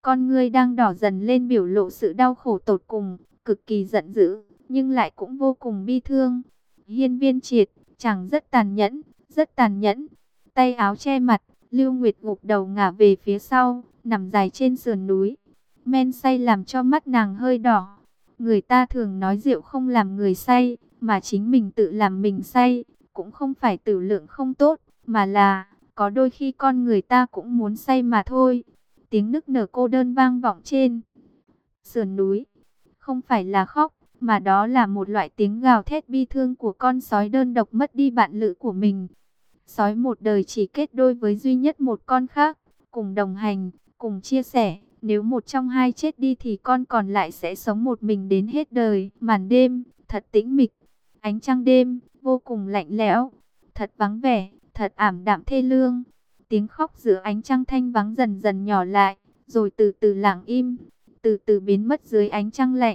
Con ngươi đang đỏ dần lên biểu lộ sự đau khổ tột cùng, cực kỳ giận dữ, nhưng lại cũng vô cùng bi thương. Hiên Viên Triệt, chàng rất tàn nhẫn, rất tàn nhẫn. Tay áo che mặt, Lưu Nguyệt gục đầu ngả về phía sau, nằm dài trên sườn núi. Men say làm cho mắt nàng hơi đỏ. Người ta thường nói rượu không làm người say, mà chính mình tự làm mình say. Cũng không phải tử lượng không tốt, mà là có đôi khi con người ta cũng muốn say mà thôi. Tiếng nức nở cô đơn vang vọng trên sườn núi. Không phải là khóc, mà đó là một loại tiếng gào thét bi thương của con sói đơn độc mất đi bạn lữ của mình. Sói một đời chỉ kết đôi với duy nhất một con khác, cùng đồng hành, cùng chia sẻ. Nếu một trong hai chết đi thì con còn lại sẽ sống một mình đến hết đời. Màn đêm, thật tĩnh mịch. Ánh trăng đêm, vô cùng lạnh lẽo. Thật vắng vẻ, thật ảm đạm thê lương. Tiếng khóc giữa ánh trăng thanh vắng dần dần nhỏ lại, rồi từ từ lặng im, từ từ biến mất dưới ánh trăng lạnh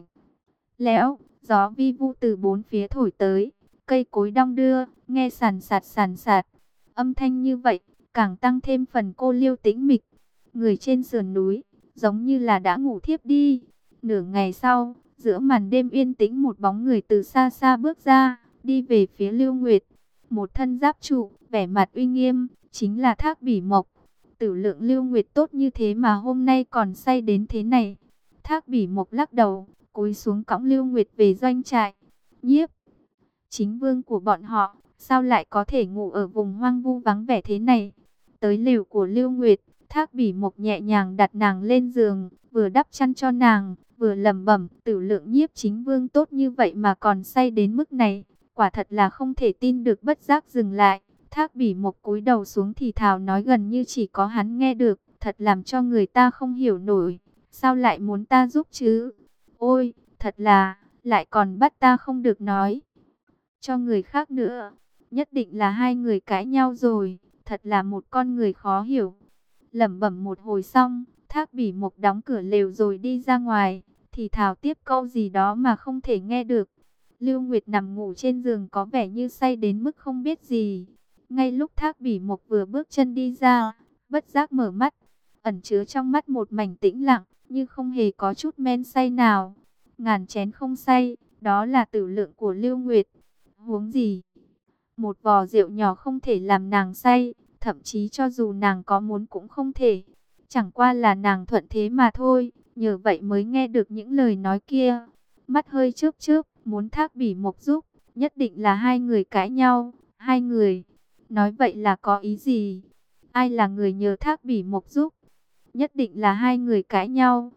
lẽo. Gió vi vu từ bốn phía thổi tới, cây cối đong đưa, nghe sàn sạt sàn sạt. Âm thanh như vậy, càng tăng thêm phần cô liêu tĩnh mịch. Người trên sườn núi, giống như là đã ngủ thiếp đi. Nửa ngày sau, giữa màn đêm yên tĩnh một bóng người từ xa xa bước ra, đi về phía Lưu Nguyệt. Một thân giáp trụ, vẻ mặt uy nghiêm, chính là Thác Bỉ Mộc. Tử lượng Lưu Nguyệt tốt như thế mà hôm nay còn say đến thế này. Thác Bỉ Mộc lắc đầu, cúi xuống cõng Lưu Nguyệt về doanh trại. Nhiếp chính vương của bọn họ, sao lại có thể ngủ ở vùng hoang vu vắng vẻ thế này? Tới lều của Lưu Nguyệt, Thác Bỉ Mộc nhẹ nhàng đặt nàng lên giường, vừa đắp chăn cho nàng, vừa lẩm bẩm, tử lượng nhiếp chính vương tốt như vậy mà còn say đến mức này, quả thật là không thể tin được. Bất giác dừng lại, Thác Bỉ Mộc cúi đầu xuống thì thào nói gần như chỉ có hắn nghe được, thật làm cho người ta không hiểu nổi, sao lại muốn ta giúp chứ? Ôi, thật là, lại còn bắt ta không được nói cho người khác nữa. Nhất định là hai người cãi nhau rồi, thật là một con người khó hiểu. Lẩm bẩm một hồi xong, Thác Bỉ Mộc đóng cửa lều rồi đi ra ngoài, thì thào tiếp câu gì đó mà không thể nghe được. Lưu Nguyệt nằm ngủ trên giường có vẻ như say đến mức không biết gì. Ngay lúc Thác Bỉ Mộc vừa bước chân đi ra, bất giác mở mắt, ẩn chứa trong mắt một mảnh tĩnh lặng, như không hề có chút men say nào. Ngàn chén không say, đó là tử lượng của Lưu Nguyệt. Huống gì, một vò rượu nhỏ không thể làm nàng say, thậm chí cho dù nàng có muốn cũng không thể. Chẳng qua là nàng thuận thế mà thôi, nhờ vậy mới nghe được những lời nói kia. Mắt hơi chớp chớp, muốn Thác Bỉ Mộc giúp, nhất định là hai người cãi nhau. Hai người, nói vậy là có ý gì? Ai là người nhờ Thác Bỉ Mộc giúp? Nhất định là hai người cãi nhau.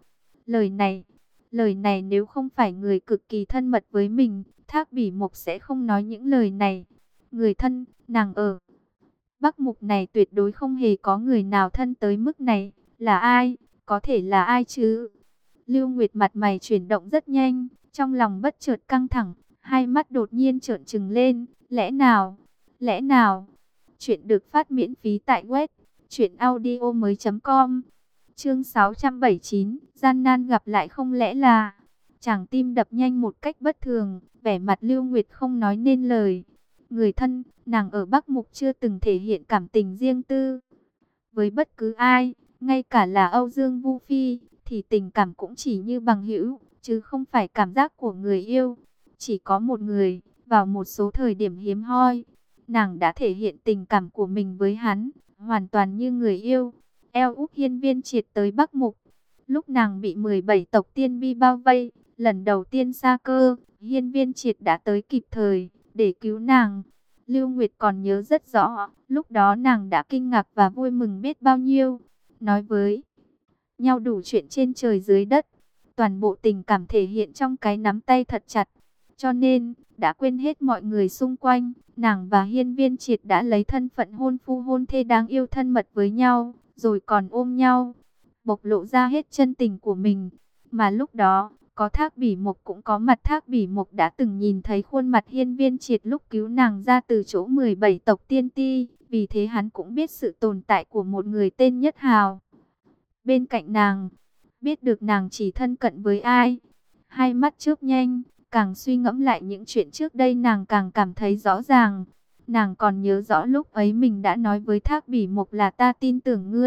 Lời này nếu không phải người cực kỳ thân mật với mình, Thác Bỉ Mộc sẽ không nói những lời này. Người thân, nàng ở Bắc Mục này tuyệt đối không hề có người nào thân tới mức này. Là ai? Có thể là ai chứ? Lưu Nguyệt mặt mày chuyển động rất nhanh, trong lòng bất chợt căng thẳng, hai mắt đột nhiên trợn trừng lên. Lẽ nào? Lẽ nào? Chuyện được phát miễn phí tại web truyệnaudiomoi.com. Chương 679, gian nan gặp lại không lẽ là... Chàng tim đập nhanh một cách bất thường, vẻ mặt Lưu Nguyệt không nói nên lời. Người thân, nàng ở Bắc Mục chưa từng thể hiện cảm tình riêng tư với bất cứ ai, ngay cả là Âu Dương Vu Phi, thì tình cảm cũng chỉ như bằng hữu, chứ không phải cảm giác của người yêu. Chỉ có một người, vào một số thời điểm hiếm hoi, nàng đã thể hiện tình cảm của mình với hắn, hoàn toàn như người yêu. Eo út Hiên Viên Triệt tới Bắc Mục, lúc nàng bị 17 tộc tiên bi bao vây, lần đầu tiên sa cơ, Hiên Viên Triệt đã tới kịp thời, để cứu nàng. Lưu Nguyệt còn nhớ rất rõ, lúc đó nàng đã kinh ngạc và vui mừng biết bao nhiêu. Nói với nhau đủ chuyện trên trời dưới đất, toàn bộ tình cảm thể hiện trong cái nắm tay thật chặt. Cho nên, đã quên hết mọi người xung quanh, nàng và Hiên Viên Triệt đã lấy thân phận hôn phu hôn thê đáng yêu thân mật với nhau, rồi còn ôm nhau, bộc lộ ra hết chân tình của mình. Mà lúc đó, có Thác Bỉ Mộc cũng có mặt. Thác Bỉ Mộc đã từng nhìn thấy khuôn mặt Hiên Viên Triệt lúc cứu nàng ra từ chỗ 17 tộc tiên ti, vì thế hắn cũng biết sự tồn tại của một người tên Nhất Hào bên cạnh nàng. Biết được nàng chỉ thân cận với ai, hai mắt chớp nhanh, càng suy ngẫm lại những chuyện trước đây nàng càng cảm thấy rõ ràng. Nàng còn nhớ rõ lúc ấy mình đã nói với Thác Bỉ Mộc là ta tin tưởng ngươi,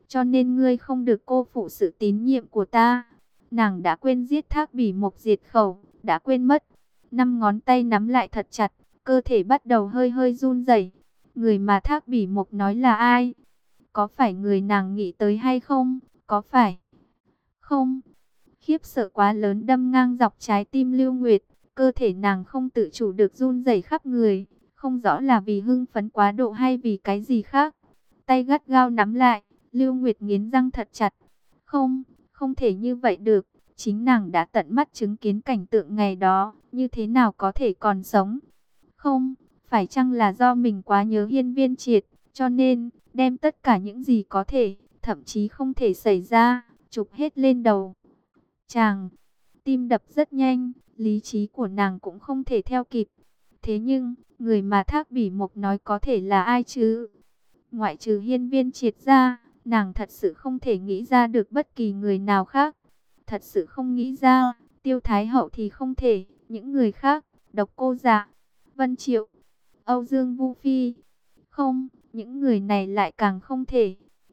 cho nên ngươi không được cô phụ sự tín nhiệm của ta. Nàng đã quên giết Thác Bỉ Mộc diệt khẩu, đã quên mất. Năm ngón tay nắm lại thật chặt, cơ thể bắt đầu hơi hơi run rẩy. Người mà Thác Bỉ Mộc nói là ai? Có phải người nàng nghĩ tới hay không? Có phải? Không. Khiếp sợ quá lớn đâm ngang dọc trái tim Lưu Nguyệt, cơ thể nàng không tự chủ được run rẩy khắp người, không rõ là vì hưng phấn quá độ hay vì cái gì khác. Tay gắt gao nắm lại, Lưu Nguyệt nghiến răng thật chặt. Không, không thể như vậy được, chính nàng đã tận mắt chứng kiến cảnh tượng ngày đó, như thế nào có thể còn sống? Không, phải chăng là do mình quá nhớ Hiên Viên Triệt, cho nên đem tất cả những gì có thể, thậm chí không thể xảy ra, chụp hết lên đầu. Chàng, tim đập rất nhanh, lý trí của nàng cũng không thể theo kịp. Thế nhưng, người mà Thác Bỉ Mộc nói có thể là ai chứ? Ngoại trừ Hiên Viên Triệt ra, nàng thật sự không thể nghĩ ra được bất kỳ người nào khác. Thật sự không nghĩ ra, Tiêu Thái Hậu thì không thể, những người khác, Độc Cô Dạ, Vân Triệu, Âu Dương Vu Phi. Không, những người này lại càng không thể.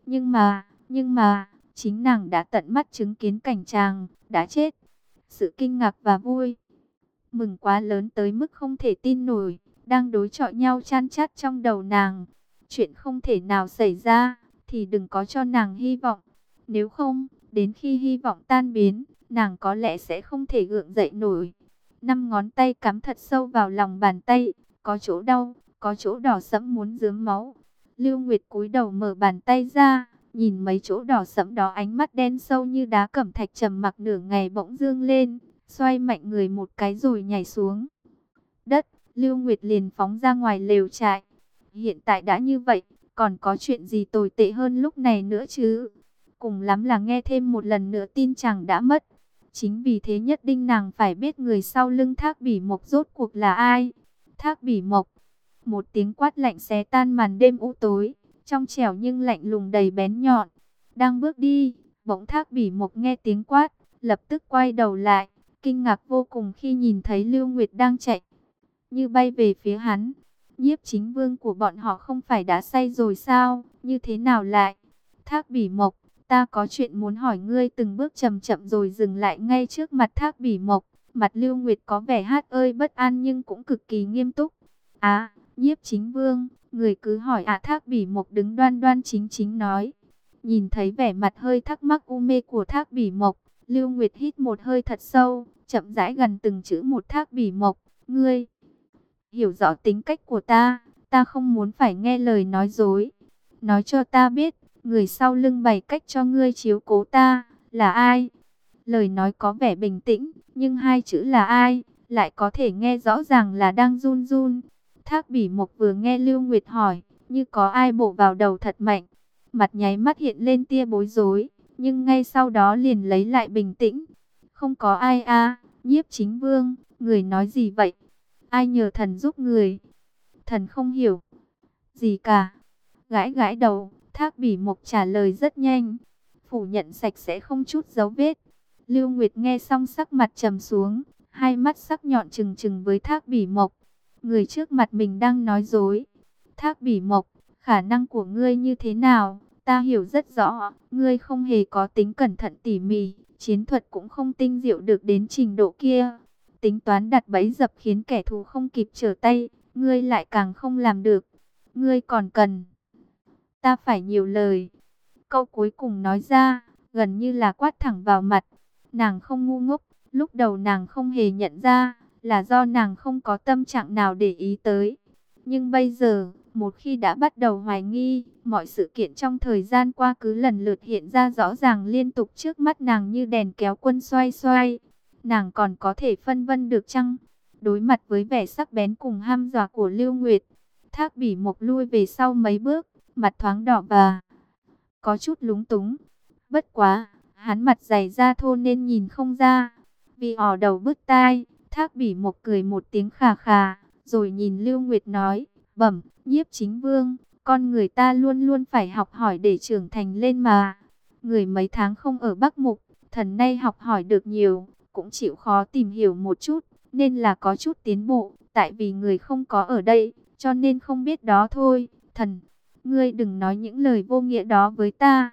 Nhưng mà, chính nàng đã tận mắt chứng kiến cảnh chàng đã chết. Sự kinh ngạc và vui mừng quá lớn tới mức không thể tin nổi, đang đối chọi nhau chan chát trong đầu nàng. Chuyện không thể nào xảy ra, thì đừng có cho nàng hy vọng. Nếu không, đến khi hy vọng tan biến, nàng có lẽ sẽ không thể gượng dậy nổi. Năm ngón tay cắm thật sâu vào lòng bàn tay, có chỗ đau, có chỗ đỏ sẫm muốn rớm máu. Lưu Nguyệt cúi đầu mở bàn tay ra, nhìn mấy chỗ đỏ sẫm đó, ánh mắt đen sâu như đá cẩm thạch trầm mặc nửa ngày bỗng dương lên, xoay mạnh người một cái rồi nhảy xuống đất. Lưu Nguyệt liền phóng ra ngoài lều trại. Hiện tại đã như vậy, còn có chuyện gì tồi tệ hơn lúc này nữa chứ? Cùng lắm là nghe thêm một lần nữa tin chàng đã mất. Chính vì thế nhất định nàng phải biết người sau lưng Thác Bỉ Mộc rốt cuộc là ai. Thác Bỉ Mộc. Một tiếng quát lạnh xé tan màn đêm u tối, trong trẻo nhưng lạnh lùng đầy bén nhọn. Đang bước đi, bỗng Thác Bỉ Mộc nghe tiếng quát, lập tức quay đầu lại, kinh ngạc vô cùng khi nhìn thấy Lưu Nguyệt đang chạy như bay về phía hắn. Nhiếp Chính Vương của bọn họ không phải đã say rồi sao? Như thế nào lại? Thác Bỉ Mộc, ta có chuyện muốn hỏi ngươi. Từng bước chậm chậm rồi dừng lại ngay trước mặt Thác Bỉ Mộc. Mặt Lưu Nguyệt có vẻ hát ơi bất an nhưng cũng cực kỳ nghiêm túc. À, Nhiếp Chính Vương, người cứ hỏi ạ. Thác Bỉ Mộc đứng đoan đoan chính chính nói. Nhìn thấy vẻ mặt hơi thắc mắc u mê của Thác Bỉ Mộc, Lưu Nguyệt hít một hơi thật sâu, chậm rãi gần từng chữ một. Thác Bỉ Mộc, ngươi hiểu rõ tính cách của ta không muốn phải nghe lời nói dối. Nói cho ta biết, người sau lưng bày cách cho ngươi chiếu cố ta, là ai? Lời nói có vẻ bình tĩnh, nhưng hai chữ là ai, lại có thể nghe rõ ràng là đang run run. Thác Bỉ Mộc vừa nghe Lưu Nguyệt hỏi, như có ai bổ vào đầu thật mạnh. Mặt nháy mắt hiện lên tia bối rối, nhưng ngay sau đó liền lấy lại bình tĩnh. Không có ai à, Nhiếp Chính Vương, người nói gì vậy? Ai nhờ thần giúp người? Thần không hiểu gì cả. Gãi gãi đầu, Thác Bỉ Mộc trả lời rất nhanh, phủ nhận sạch sẽ không chút dấu vết. Lưu Nguyệt nghe xong sắc mặt trầm xuống, hai mắt sắc nhọn trừng trừng với Thác Bỉ Mộc. Người trước mặt mình đang nói dối. Thác Bỉ Mộc, khả năng của ngươi như thế nào? Ta hiểu rất rõ, ngươi không hề có tính cẩn thận tỉ mỉ, chiến thuật cũng không tinh diệu được đến trình độ kia. Tính toán đặt bẫy dập khiến kẻ thù không kịp trở tay, ngươi lại càng không làm được. Ngươi còn cần ta phải nhiều lời. Câu cuối cùng nói ra, gần như là quát thẳng vào mặt. Nàng không ngu ngốc, lúc đầu nàng không hề nhận ra, là do nàng không có tâm trạng nào để ý tới. Nhưng bây giờ, một khi đã bắt đầu hoài nghi, mọi sự kiện trong thời gian qua cứ lần lượt hiện ra rõ ràng liên tục trước mắt nàng như đèn kéo quân xoay xoay. Nàng còn có thể phân vân được chăng? Đối mặt với vẻ sắc bén cùng ham dọa của Lưu Nguyệt, Thác Bỉ Mộc lui về sau mấy bước, mặt thoáng đỏ và có chút lúng túng. Bất quá, hắn mặt dày da thô nên nhìn không ra. Vì ỏ đầu bứt tai, Thác Bỉ Mộc cười một tiếng khà khà, rồi nhìn Lưu Nguyệt nói, bẩm, Nhiếp Chính Vương, con người ta luôn luôn phải học hỏi để trưởng thành lên mà. Người mấy tháng không ở Bắc Mục, thần nay học hỏi được nhiều, cũng chịu khó tìm hiểu một chút, nên là có chút tiến bộ. Tại vì người không có ở đây, cho nên không biết đó thôi. Thần, ngươi đừng nói những lời vô nghĩa đó với ta.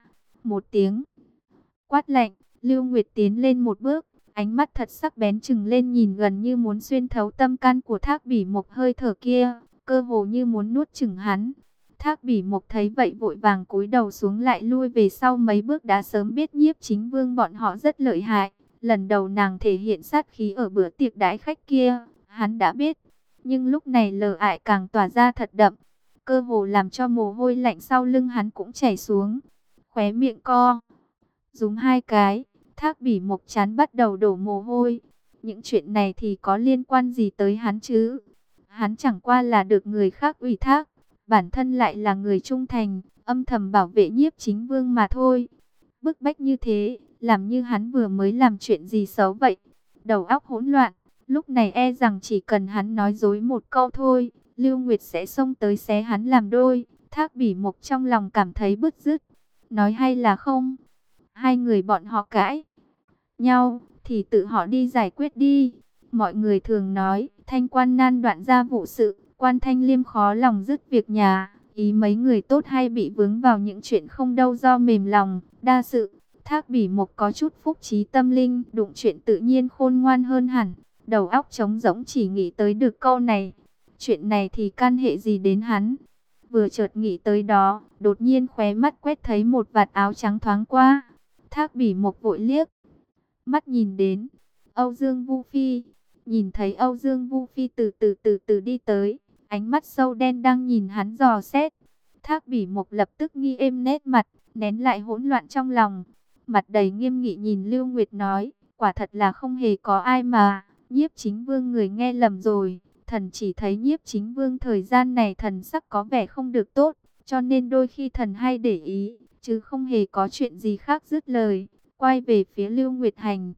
Một tiếng quát lạnh, Lưu Nguyệt tiến lên một bước, ánh mắt thật sắc bén trừng lên, nhìn gần như muốn xuyên thấu tâm can của Thác Bỉ Mộc. Hơi thở kia, cơ hồ như muốn nuốt chửng hắn. Thác Bỉ Mộc thấy vậy vội vàng cúi đầu xuống, lại lui về sau mấy bước. Đã sớm biết Nhiếp Chính Vương bọn họ rất lợi hại, lần đầu nàng thể hiện sát khí ở bữa tiệc đãi khách kia, hắn đã biết. Nhưng lúc này lờ ải càng tỏa ra thật đậm, cơ hồ làm cho mồ hôi lạnh sau lưng hắn cũng chảy xuống. Khóe miệng co rúm hai cái, Thác Bỉ Mộc chán bắt đầu đổ mồ hôi. Những chuyện này thì có liên quan gì tới hắn chứ? Hắn chẳng qua là được người khác ủy thác, bản thân lại là người trung thành, âm thầm bảo vệ Nhiếp Chính Vương mà thôi. Bức bách như thế, làm như hắn vừa mới làm chuyện gì xấu vậy. Đầu óc hỗn loạn, lúc này e rằng chỉ cần hắn nói dối một câu thôi, Lưu Nguyệt sẽ xông tới xé hắn làm đôi. Thác Bỉ Mộc trong lòng cảm thấy bứt rứt. Nói hay là không? Hai người bọn họ cãi nhau, thì tự họ đi giải quyết đi. Mọi người thường nói, thanh quan nan đoạn ra vụ sự, quan thanh liêm khó lòng dứt việc nhà. Ý mấy người tốt hay bị vướng vào những chuyện không đâu do mềm lòng, đa sự. Thác Bỉ Mộc có chút phúc trí tâm linh, đụng chuyện tự nhiên khôn ngoan hơn hẳn. Đầu óc trống rỗng chỉ nghĩ tới được câu này. Chuyện này thì can hệ gì đến hắn? Vừa chợt nghĩ tới đó, đột nhiên khóe mắt quét thấy một vạt áo trắng thoáng qua. Thác Bỉ Mộc vội liếc mắt nhìn đến Âu Dương Vu Phi, nhìn thấy Âu Dương Vu Phi từ từ đi tới, ánh mắt sâu đen đang nhìn hắn dò xét. Thác Bỉ Mộc lập tức nghi êm nét mặt, nén lại hỗn loạn trong lòng, mặt đầy nghiêm nghị nhìn Lưu Nguyệt nói, quả thật là không hề có ai mà, Nhiếp Chính Vương người nghe lầm rồi, thần chỉ thấy Nhiếp Chính Vương thời gian này thần sắc có vẻ không được tốt, cho nên đôi khi thần hay để ý, chứ không hề có chuyện gì khác. Dứt lời, quay về phía Lưu Nguyệt hành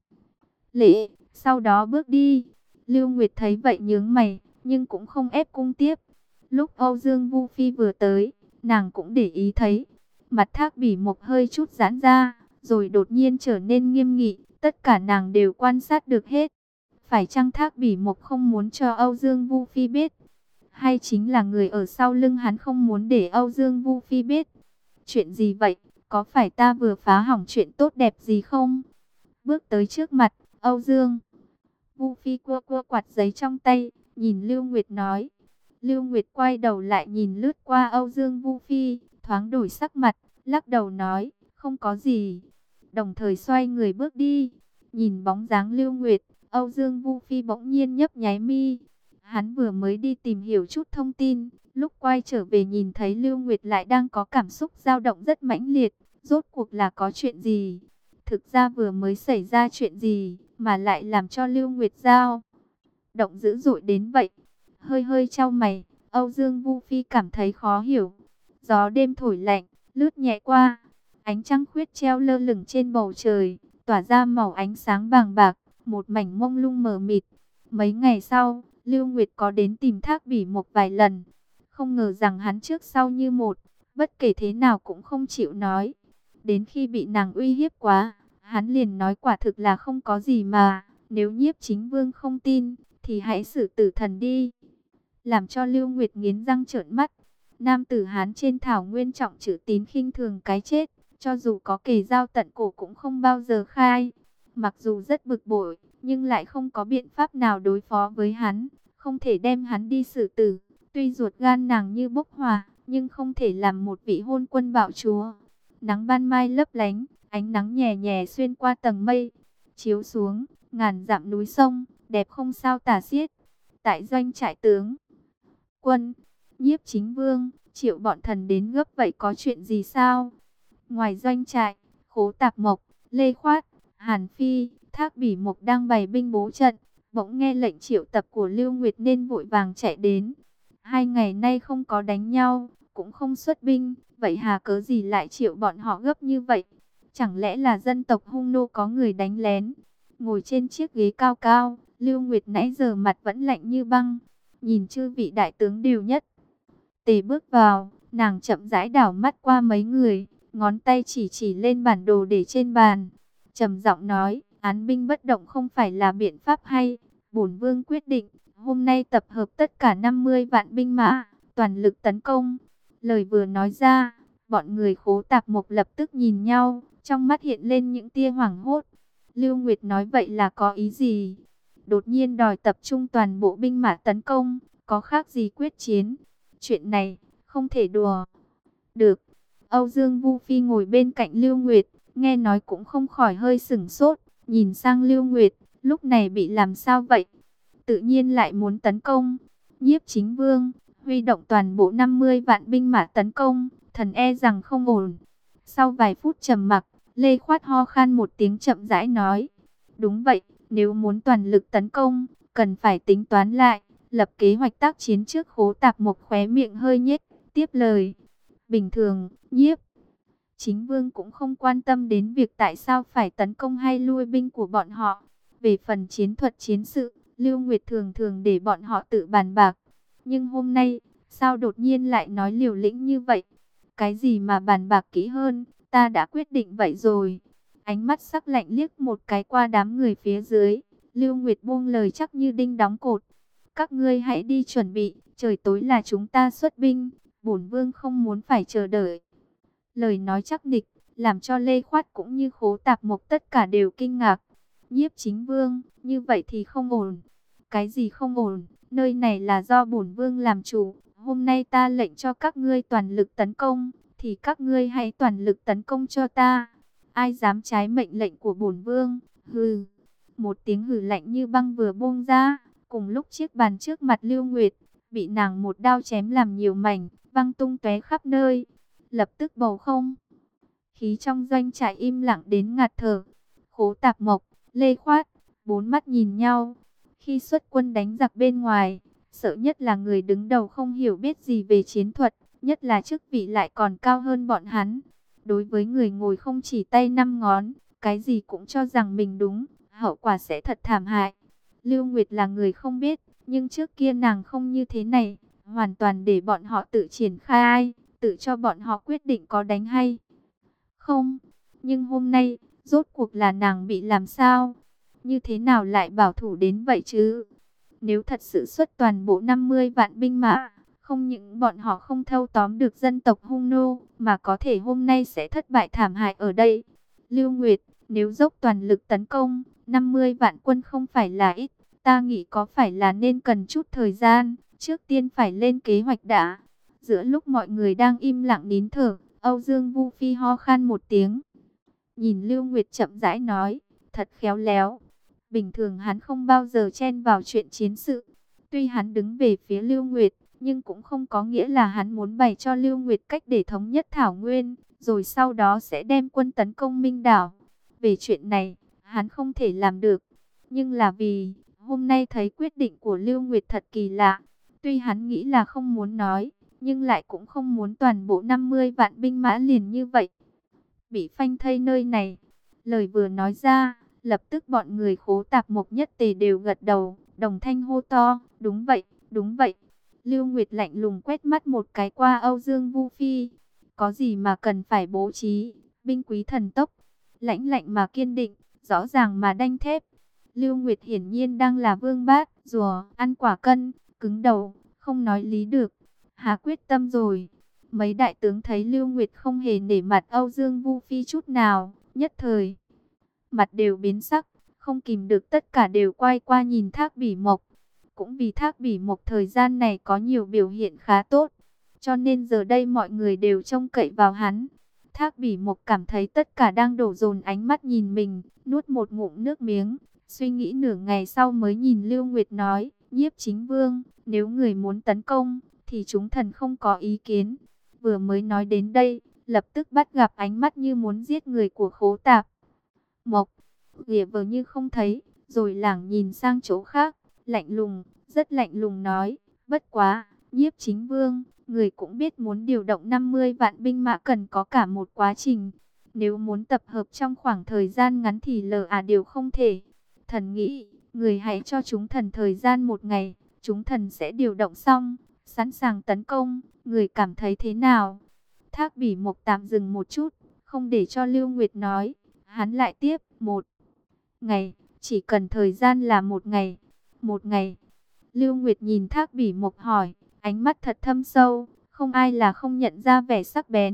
lễ, sau đó bước đi. Lưu Nguyệt thấy vậy nhướng mày, nhưng cũng không ép cung tiếp. Lúc Âu Dương Vu Phi vừa tới, nàng cũng để ý thấy mặt Thác Bỉ Mộc hơi chút giãn ra, rồi đột nhiên trở nên nghiêm nghị. Tất cả nàng đều quan sát được hết. Phải chăng Thác Bỉ Mộc không muốn cho Âu Dương Vu Phi biết, hay chính là người ở sau lưng hắn không muốn để Âu Dương Vu Phi biết? Chuyện gì vậy? Có phải ta vừa phá hỏng chuyện tốt đẹp gì không? Bước tới trước mặt Âu Dương Vu Phi, cua cua quạt giấy trong tay, nhìn Lưu Nguyệt nói. Lưu Nguyệt quay đầu lại nhìn lướt qua Âu Dương Vu Phi, thoáng đổi sắc mặt, lắc đầu nói, không có gì. Đồng thời xoay người bước đi. Nhìn bóng dáng Lưu Nguyệt, Âu Dương Vu Phi bỗng nhiên nhấp nháy mi. Hắn vừa mới đi tìm hiểu chút thông tin, lúc quay trở về nhìn thấy Lưu Nguyệt lại đang có cảm xúc dao động rất mãnh liệt. Rốt cuộc là có chuyện gì? Thực ra vừa mới xảy ra chuyện gì mà lại làm cho Lưu Nguyệt dao động dữ dội đến vậy? Hơi hơi chau mày, Âu Dương Vu Phi cảm thấy khó hiểu. Gió đêm thổi lạnh, lướt nhẹ qua, ánh trăng khuyết treo lơ lửng trên bầu trời, tỏa ra màu ánh sáng vàng bạc, một mảnh mông lung mờ mịt. Mấy ngày sau, Lưu Nguyệt có đến tìm Thác Bỉ Mộc vài lần, không ngờ rằng hắn trước sau như một, bất kể thế nào cũng không chịu nói. Đến khi bị nàng uy hiếp quá, hắn liền nói quả thực là không có gì mà, nếu Nhiếp Chính Vương không tin, thì hãy xử tử thần đi. Làm cho Lưu Nguyệt nghiến răng trợn mắt. Nam tử Hán trên thảo nguyên trọng chữ tín khinh thường cái chết, cho dù có kề dao tận cổ cũng không bao giờ khai. Mặc dù rất bực bội, nhưng lại không có biện pháp nào đối phó với hắn, không thể đem hắn đi xử tử. Tuy ruột gan nàng như bốc hỏa, nhưng không thể làm một vị hôn quân bạo chúa. Nắng ban mai lấp lánh, ánh nắng nhẹ nhẹ xuyên qua tầng mây, chiếu xuống ngàn dặm núi sông, đẹp không sao tả xiết. Tại doanh trại tướng quân, Nhiếp Chính Vương triệu bọn thần đến gấp vậy có chuyện gì sao? Ngoài doanh trại, Khố Tạp Mộc, Lê Khoát, Hàn Phi, Thác Bỉ Mộc đang bày binh bố trận, bỗng nghe lệnh triệu tập của Lưu Nguyệt nên vội vàng chạy đến. 2 ngày nay không có đánh nhau, cũng không xuất binh, vậy hà cớ gì lại triệu bọn họ gấp như vậy? Chẳng lẽ là dân tộc Hung nô có người đánh lén? Ngồi trên chiếc ghế cao cao, Lưu Nguyệt nãy giờ mặt vẫn lạnh như băng, nhìn chư vị đại tướng đều nhất tề bước vào, nàng chậm rãi đảo mắt qua mấy người, ngón tay chỉ lên bản đồ để trên bàn, trầm giọng nói, án binh bất động không phải là biện pháp hay, bổn vương quyết định, hôm nay tập hợp tất cả 50 vạn binh mã, toàn lực tấn công. Lời vừa nói ra, Bọn người Khố Tạp Mộc lập tức nhìn nhau, trong mắt hiện lên những tia hoảng hốt. Lưu Nguyệt nói vậy là có ý gì? Đột nhiên đòi tập trung toàn bộ binh mã tấn công, có khác gì quyết chiến? Chuyện này không thể đùa được. Âu Dương Vu Phi ngồi bên cạnh Lưu Nguyệt, nghe nói cũng không khỏi hơi sửng sốt, nhìn sang Lưu Nguyệt, lúc này bị làm sao vậy? Tự nhiên lại muốn tấn công. Nhiếp Chính Vương huy động toàn bộ 50 vạn binh mã tấn công, thần e rằng không ổn. Sau vài phút trầm mặc, Lê Khoát ho khan một tiếng chậm rãi nói: đúng vậy, nếu muốn toàn lực tấn công, cần phải tính toán lại, lập kế hoạch tác chiến trước. Khố Tạp Mộc khóe miệng hơi nhếch, tiếp lời: bình thường, Nhiếp Chính Vương cũng không quan tâm đến việc tại sao phải tấn công hay lui binh của bọn họ. Về phần chiến thuật chiến sự, Lưu Nguyệt thường thường để bọn họ tự bàn bạc. Nhưng hôm nay, sao đột nhiên lại nói liều lĩnh như vậy? Cái gì mà bàn bạc kỹ hơn, ta đã quyết định vậy rồi. Ánh mắt sắc lạnh liếc một cái qua đám người phía dưới, Lưu Nguyệt buông lời chắc như đinh đóng cột: các ngươi hãy đi chuẩn bị, trời tối là chúng ta xuất binh, bổn vương không muốn phải chờ đợi. Lời nói chắc nịch, làm cho Lê Khoát cũng như Khố Tạp Mộc tất cả đều kinh ngạc. Nhiếp Chính Vương, như vậy thì không ổn. Cái gì không ổn? Nơi này là do bổn vương làm chủ. Hôm nay ta lệnh cho các ngươi toàn lực tấn công, thì các ngươi hãy toàn lực tấn công cho ta. Ai dám trái mệnh lệnh của bổn vương? Hừ. Một tiếng hừ lạnh như băng vừa buông ra, cùng lúc chiếc bàn trước mặt Lưu Nguyệt bị nàng một đao chém làm nhiều mảnh, văng tung tóe khắp nơi. Lập tức bầu không khí trong doanh trại im lặng đến ngạt thở. Khố Tạp Mộc, Lê Khoát, bốn mắt nhìn nhau. Khi xuất quân đánh giặc bên ngoài, sợ nhất là người đứng đầu không hiểu biết gì về chiến thuật, nhất là chức vị lại còn cao hơn bọn hắn. Đối với người ngồi không chỉ tay năm ngón, cái gì cũng cho rằng mình đúng, hậu quả sẽ thật thảm hại. Lưu Nguyệt là người không biết, nhưng trước kia nàng không như thế này, hoàn toàn để bọn họ tự triển khai, tự cho bọn họ quyết định có đánh hay không. Nhưng hôm nay, rốt cuộc là nàng bị làm sao? Như thế nào lại bảo thủ đến vậy chứ? Nếu thật sự xuất toàn bộ 50 vạn binh mã, không những bọn họ không thâu tóm được dân tộc Hung nô, mà có thể hôm nay sẽ thất bại thảm hại ở đây. Lưu Nguyệt, nếu dốc toàn lực tấn công, 50 vạn quân không phải là ít, ta nghĩ có phải là nên cần chút thời gian, trước tiên phải lên kế hoạch đã. Giữa lúc mọi người đang im lặng nín thở, Âu Dương Vu Phi ho khan một tiếng. Nhìn Lưu Nguyệt chậm rãi nói, thật khéo léo. Bình thường hắn không bao giờ chen vào chuyện chiến sự. Tuy hắn đứng về phía Lưu Nguyệt, nhưng cũng không có nghĩa là hắn muốn bày cho Lưu Nguyệt cách để thống nhất Thảo Nguyên, rồi sau đó sẽ đem quân tấn công Minh Đảo. Về chuyện này, hắn không thể làm được. Nhưng là vì, hôm nay thấy quyết định của Lưu Nguyệt thật kỳ lạ. Tuy hắn nghĩ là không muốn nói, nhưng lại cũng không muốn toàn bộ 50 vạn binh mã liền như vậy bị phanh thây nơi này. Lời vừa nói ra, lập tức bọn người Khố Tạp Mộc nhất tề đều gật đầu, đồng thanh hô to: đúng vậy, đúng vậy. Lưu Nguyệt lạnh lùng quét mắt một cái qua Âu Dương Vu Phi. Có gì mà cần phải bố trí? Binh quý thần tốc, lãnh lạnh mà kiên định, rõ ràng mà đanh thép. Lưu Nguyệt hiển nhiên đang là vương bát rùa ăn quả cân, cứng đầu, không nói lý được. Hà quyết tâm rồi. Mấy đại tướng thấy Lưu Nguyệt không hề nể mặt Âu Dương Vu Phi chút nào, nhất thời mặt đều biến sắc, không kìm được tất cả đều quay qua nhìn Thác Bỉ Mộc. Cũng vì Thác Bỉ Mộc thời gian này có nhiều biểu hiện khá tốt, cho nên giờ đây mọi người đều trông cậy vào hắn. Thác Bỉ Mộc cảm thấy tất cả đang đổ dồn ánh mắt nhìn mình, nuốt một ngụm nước miếng, suy nghĩ nửa ngày sau mới nhìn Lưu Nguyệt nói: Nhiếp Chính Vương, nếu người muốn tấn công, thì chúng thần không có ý kiến. Vừa mới nói đến đây, lập tức bắt gặp ánh mắt như muốn giết người của Khố Tạp Mộc. Ghìa vờ như không thấy, rồi lảng nhìn sang chỗ khác, lạnh lùng, rất lạnh lùng nói: bất quá, Nhiếp Chính Vương, người cũng biết muốn điều động 50 vạn binh mã cần có cả một quá trình. Nếu muốn tập hợp trong khoảng thời gian ngắn thì điều không thể. Thần nghĩ, người hãy cho chúng thần thời gian một ngày, chúng thần sẽ điều động xong, sẵn sàng tấn công. Người cảm thấy thế nào? Thác Bỉ Mộc tạm dừng một chút, không để cho Lưu Nguyệt nói. Hắn lại tiếp: một ngày, chỉ cần thời gian là một ngày. Một ngày. Lưu Nguyệt nhìn Thác Bỉ Mộc hỏi, ánh mắt thật thâm sâu, không ai là không nhận ra vẻ sắc bén.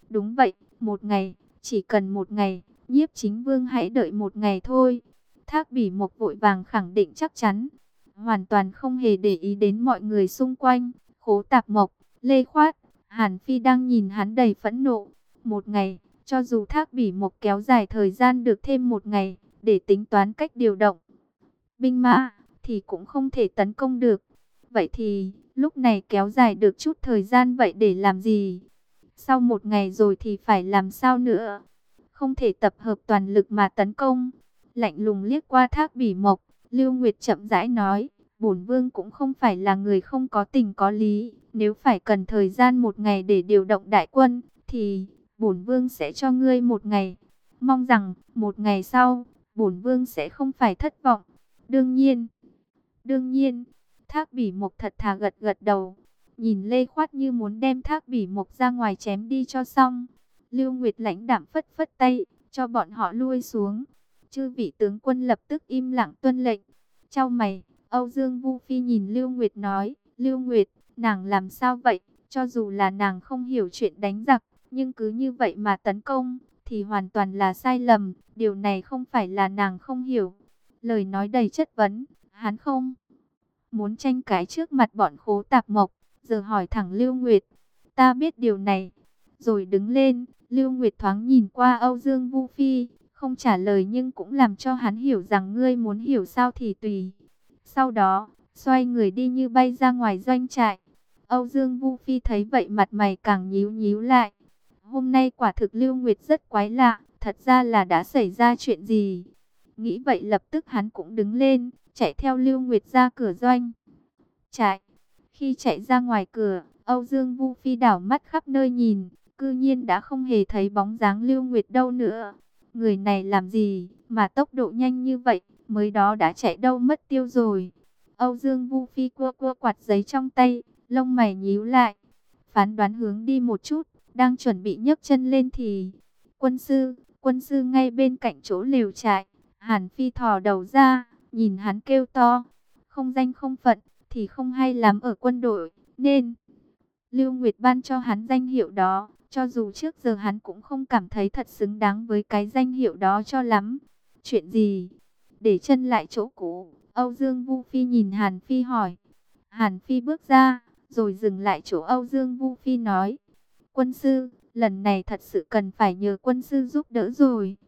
Đúng vậy, một ngày, chỉ cần một ngày, Nhiếp Chính Vương hãy đợi một ngày thôi. Thác Bỉ Mộc vội vàng khẳng định chắc chắn, hoàn toàn không hề để ý đến mọi người xung quanh. Khố Tạp Mộc, Lê Khoát, Hàn Phi đang nhìn hắn đầy phẫn nộ. Một ngày, cho dù Thác Bỉ Mộc kéo dài thời gian được thêm một ngày, để tính toán cách điều động binh mã, thì cũng không thể tấn công được. Vậy thì, lúc này kéo dài được chút thời gian vậy để làm gì? Sau một ngày rồi thì phải làm sao nữa? Không thể tập hợp toàn lực mà tấn công. Lạnh lùng liếc qua Thác Bỉ Mộc, Lưu Nguyệt chậm rãi nói, bổn vương cũng không phải là người không có tình có lý. Nếu phải cần thời gian một ngày để điều động đại quân, thì bổn vương sẽ cho ngươi một ngày. Mong rằng, một ngày sau, bổn vương sẽ không phải thất vọng. Đương nhiên, Thác Bỉ Mộc thật thà gật gật đầu. Nhìn Lê Khoát như muốn đem Thác Bỉ Mộc ra ngoài chém đi cho xong. Lưu Nguyệt lãnh đạm phất phất tay, cho bọn họ lui xuống. Chư vị tướng quân lập tức im lặng tuân lệnh. Chau mày, Âu Dương Vu Phi nhìn Lưu Nguyệt nói, Lưu Nguyệt, nàng làm sao vậy? Cho dù là nàng không hiểu chuyện đánh giặc, nhưng cứ như vậy mà tấn công, thì hoàn toàn là sai lầm. Điều này không phải là nàng không hiểu. Lời nói đầy chất vấn, hắn không muốn tranh cãi trước mặt bọn Khố Tạp Mộc, giờ hỏi thẳng Lưu Nguyệt, ta biết điều này, rồi đứng lên. Lưu Nguyệt thoáng nhìn qua Âu Dương Vu Phi, không trả lời nhưng cũng làm cho hắn hiểu rằng ngươi muốn hiểu sao thì tùy. Sau đó, xoay người đi như bay ra ngoài doanh trại. Âu Dương Vu Phi thấy vậy mặt mày càng nhíu nhíu lại. Hôm nay quả thực Lưu Nguyệt rất quái lạ, thật ra là đã xảy ra chuyện gì? Nghĩ vậy lập tức hắn cũng đứng lên, chạy theo Lưu Nguyệt ra cửa doanh trại. Khi chạy ra ngoài cửa, Âu Dương Vu Phi đảo mắt khắp nơi nhìn, cư nhiên đã không hề thấy bóng dáng Lưu Nguyệt đâu nữa. Người này làm gì mà tốc độ nhanh như vậy, mới đó đã chạy đâu mất tiêu rồi. Âu Dương Vu Phi cua cua quạt giấy trong tay, lông mày nhíu lại, phán đoán hướng đi một chút, đang chuẩn bị nhấc chân lên thì quân sư ngay bên cạnh chỗ lều trại. Hàn Phi thò đầu ra, nhìn hắn kêu to, không danh không phận thì không hay lắm ở quân đội, nên Lưu Nguyệt ban cho hắn danh hiệu đó, cho dù trước giờ hắn cũng không cảm thấy thật xứng đáng với cái danh hiệu đó cho lắm. Chuyện gì? Để chân lại chỗ cũ, Âu Dương Vu Phi nhìn Hàn Phi hỏi. Hàn Phi bước ra, rồi dừng lại chỗ Âu Dương Vu Phi nói, quân sư, lần này thật sự cần phải nhờ quân sư giúp đỡ rồi.